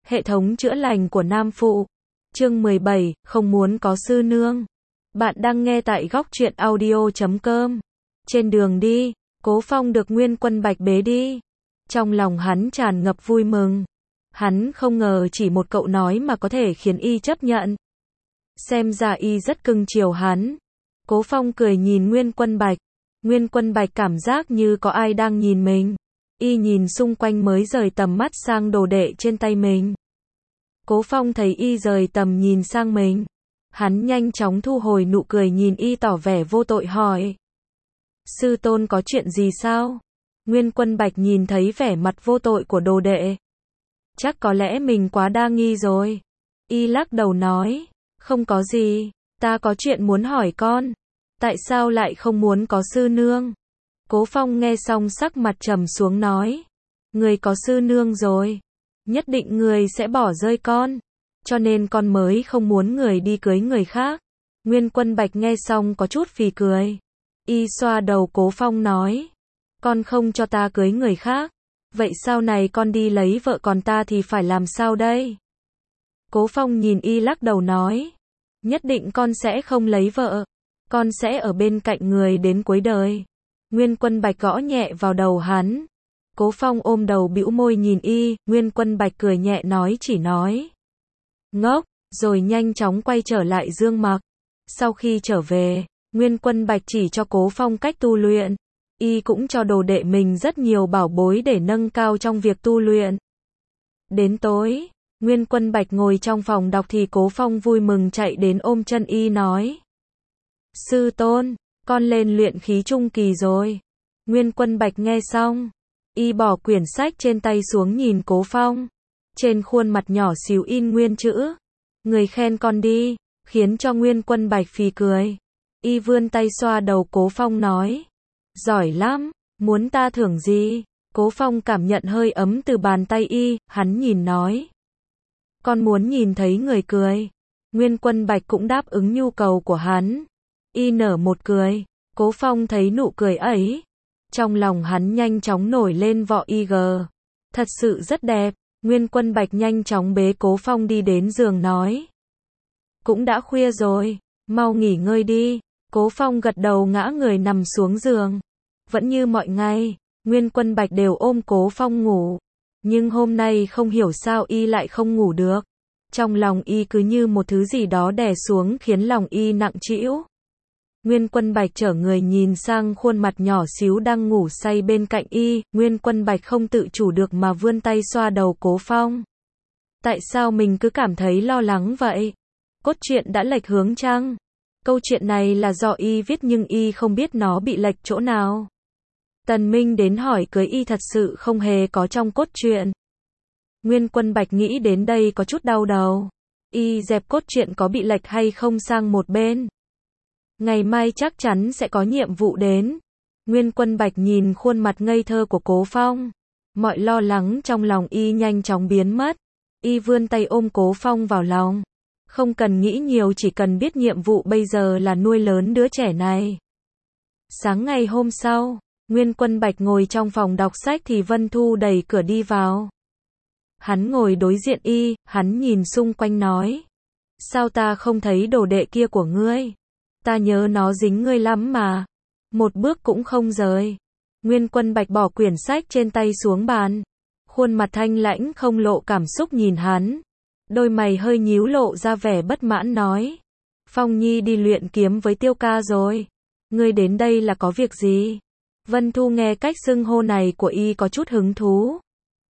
Hệ thống chữa lành của Nam Phụ. Chương 17, không muốn có sư nương. Bạn đang nghe tại góc truyện audio.com. Trên đường đi, Cố Phong được Nguyên Quân Bạch bế đi. Trong lòng hắn tràn ngập vui mừng. Hắn không ngờ chỉ một câu nói mà có thể khiến y chấp nhận. Xem ra y rất cưng chiều hắn. Cố Phong cười nhìn Nguyên Quân Bạch. Nguyên Quân Bạch cảm giác như có ai đang nhìn mình. Y nhìn xung quanh mới rời tầm mắt sang đồ đệ trên tay mình. Cố Phong thấy y rời tầm nhìn sang mình. Hắn nhanh chóng thu hồi nụ cười nhìn y tỏ vẻ vô tội hỏi. Sư tôn có chuyện gì sao? Nguyên Quân Bạch nhìn thấy vẻ mặt vô tội của đồ đệ. Chắc có lẽ mình quá đa nghi rồi. Y lắc đầu nói. Không có gì, ta có chuyện muốn hỏi con. Tại sao lại không muốn có sư nương? Cố Phong nghe xong sắc mặt trầm xuống nói. Người có sư nương rồi. Nhất định người sẽ bỏ rơi con. Cho nên con mới không muốn người đi cưới người khác. Nguyên Quân Bạch nghe xong có chút phì cười. Y xoa đầu Cố Phong nói. Con không cho ta cưới người khác. Vậy sau này con đi lấy vợ còn ta thì phải làm sao đây? Cố Phong nhìn y lắc đầu nói. Nhất định con sẽ không lấy vợ. Con sẽ ở bên cạnh người đến cuối đời. Nguyên Quân Bạch gõ nhẹ vào đầu hắn. Cố Phong ôm đầu bĩu môi nhìn y. Nguyên Quân Bạch cười nhẹ nói chỉ nói. Ngốc, rồi nhanh chóng quay trở lại Dương Mặc. Sau khi trở về, Nguyên Quân Bạch chỉ cho Cố Phong cách tu luyện. Y cũng cho đồ đệ mình rất nhiều bảo bối để nâng cao trong việc tu luyện. Đến tối, Nguyên Quân Bạch ngồi trong phòng đọc thì Cố Phong vui mừng chạy đến ôm chân y nói. Sư tôn, con lên luyện khí trung kỳ rồi. Nguyên Quân Bạch nghe xong, y bỏ quyển sách trên tay xuống nhìn Cố Phong. Trên khuôn mặt nhỏ xíu in nguyên chữ. Người khen con đi, khiến cho Nguyên Quân Bạch phì cười. Y vươn tay xoa đầu Cố Phong nói. Giỏi lắm, muốn ta thưởng gì? Cố Phong cảm nhận hơi ấm từ bàn tay y, hắn nhìn nói. Con muốn nhìn thấy người cười. Nguyên Quân Bạch cũng đáp ứng nhu cầu của hắn. Y nở một cười. Cố Phong thấy nụ cười ấy. Trong lòng hắn nhanh chóng nổi lên vọ IG. Thật sự rất đẹp. Nguyên Quân Bạch nhanh chóng bế Cố Phong đi đến giường nói. Cũng đã khuya rồi, mau nghỉ ngơi đi. Cố Phong gật đầu ngã người nằm xuống giường. Vẫn như mọi ngày, Nguyên Quân Bạch đều ôm Cố Phong ngủ. Nhưng hôm nay không hiểu sao y lại không ngủ được. Trong lòng y cứ như một thứ gì đó đè xuống khiến lòng y nặng trĩu. Nguyên Quân Bạch trở người nhìn sang khuôn mặt nhỏ xíu đang ngủ say bên cạnh y. Nguyên Quân Bạch không tự chủ được mà vươn tay xoa đầu Cố Phong. Tại sao mình cứ cảm thấy lo lắng vậy? Cốt truyện đã lệch hướng chăng? Câu chuyện này là do y viết nhưng y không biết nó bị lệch chỗ nào. Tần Minh đến hỏi cưới y thật sự không hề có trong cốt truyện. Nguyên Quân Bạch nghĩ đến đây có chút đau đầu. Y dẹp cốt truyện có bị lệch hay không sang một bên. Ngày mai chắc chắn sẽ có nhiệm vụ đến. Nguyên Quân Bạch nhìn khuôn mặt ngây thơ của Cố Phong. Mọi lo lắng trong lòng y nhanh chóng biến mất. Y vươn tay ôm Cố Phong vào lòng. Không cần nghĩ nhiều, chỉ cần biết nhiệm vụ bây giờ là nuôi lớn đứa trẻ này. Sáng ngày hôm sau, Nguyên Quân Bạch ngồi trong phòng đọc sách thì Vân Thu đẩy cửa đi vào. Hắn ngồi đối diện y, hắn nhìn xung quanh nói. Sao ta không thấy đồ đệ kia của ngươi? Ta nhớ nó dính ngươi lắm mà. Một bước cũng không rời. Nguyên Quân Bạch bỏ quyển sách trên tay xuống bàn. Khuôn mặt thanh lãnh không lộ cảm xúc nhìn hắn. Đôi mày hơi nhíu lộ ra vẻ bất mãn nói. Phong Nhi đi luyện kiếm với Tiêu ca rồi. Ngươi đến đây là có việc gì? Vân Thu nghe cách xưng hô này của y có chút hứng thú.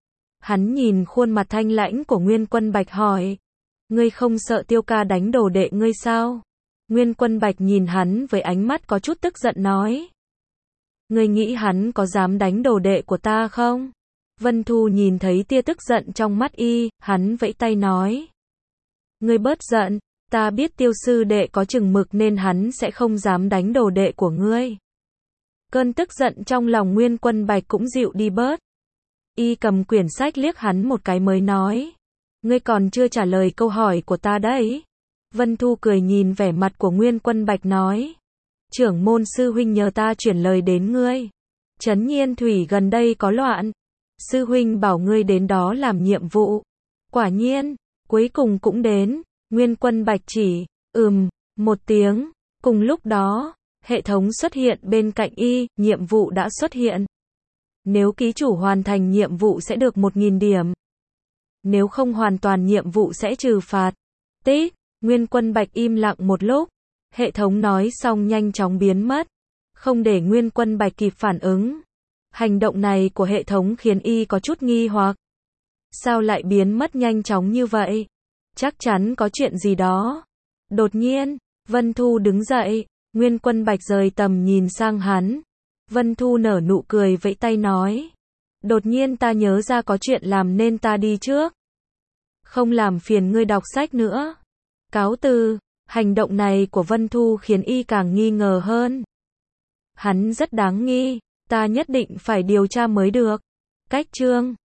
Hắn nhìn khuôn mặt thanh lãnh của Nguyên Quân Bạch hỏi. Ngươi không sợ Tiêu ca đánh đồ đệ ngươi sao? Nguyên Quân Bạch nhìn hắn với ánh mắt có chút tức giận nói. Ngươi nghĩ hắn có dám đánh đồ đệ của ta không? Vân Thu nhìn thấy tia tức giận trong mắt y, hắn vẫy tay nói. Ngươi bớt giận, ta biết Tiêu sư đệ có chừng mực nên hắn sẽ không dám đánh đồ đệ của ngươi. Cơn tức giận trong lòng Nguyên Quân Bạch cũng dịu đi bớt. Y cầm quyển sách liếc hắn một cái mới nói. Ngươi còn chưa trả lời câu hỏi của ta đấy. Vân Thu cười nhìn vẻ mặt của Nguyên Quân Bạch nói. Trưởng môn sư huynh nhờ ta chuyển lời đến ngươi. Trấn Nhiên Thủy gần đây có loạn. Sư huynh bảo ngươi đến đó làm nhiệm vụ. Quả nhiên, cuối cùng cũng đến. Nguyên Quân Bạch chỉ, một tiếng. Cùng lúc đó, hệ thống xuất hiện bên cạnh y, nhiệm vụ đã xuất hiện. Nếu ký chủ hoàn thành nhiệm vụ sẽ được 1.000 điểm. Nếu không hoàn toàn nhiệm vụ sẽ trừ phạt. Tích, Nguyên Quân Bạch im lặng một lúc. Hệ thống nói xong nhanh chóng biến mất. Không để Nguyên Quân Bạch kịp phản ứng. Hành động này của hệ thống khiến y có chút nghi hoặc. Sao lại biến mất nhanh chóng như vậy? Chắc chắn có chuyện gì đó. Đột nhiên, Vân Thu đứng dậy. Nguyên Quân Bạch rời tầm nhìn sang hắn. Vân Thu nở nụ cười vẫy tay nói. Đột nhiên ta nhớ ra có chuyện làm nên ta đi trước. Không làm phiền ngươi đọc sách nữa. Cáo từ. Hành động này của Vân Thu khiến y càng nghi ngờ hơn. Hắn rất đáng nghi. Ta nhất định phải điều tra mới được. Cách chương